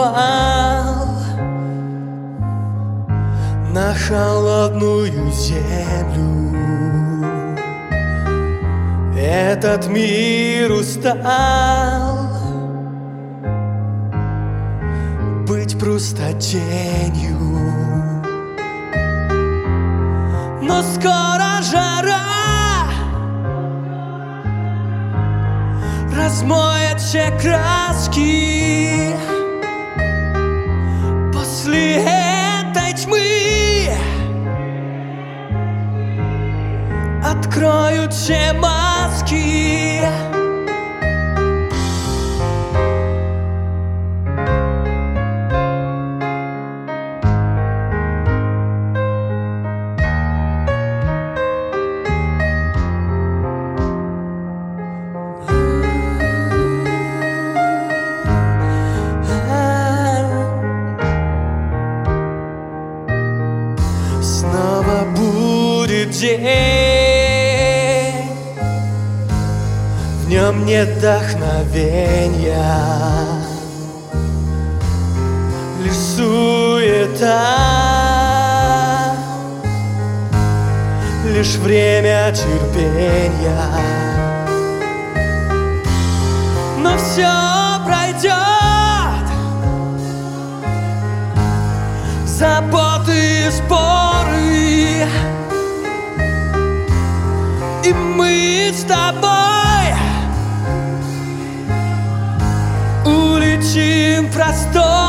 упал на холодную землю. Этот мир устал быть просто тенью. Но скоро жара размоет все краски. После этой тьмы откроют все маски. Снова будет день, в нем нет вдохновения, лишь суета, лишь время терпения. Но все пройдет, заботы и споры, и мы с тобой улетим в простор.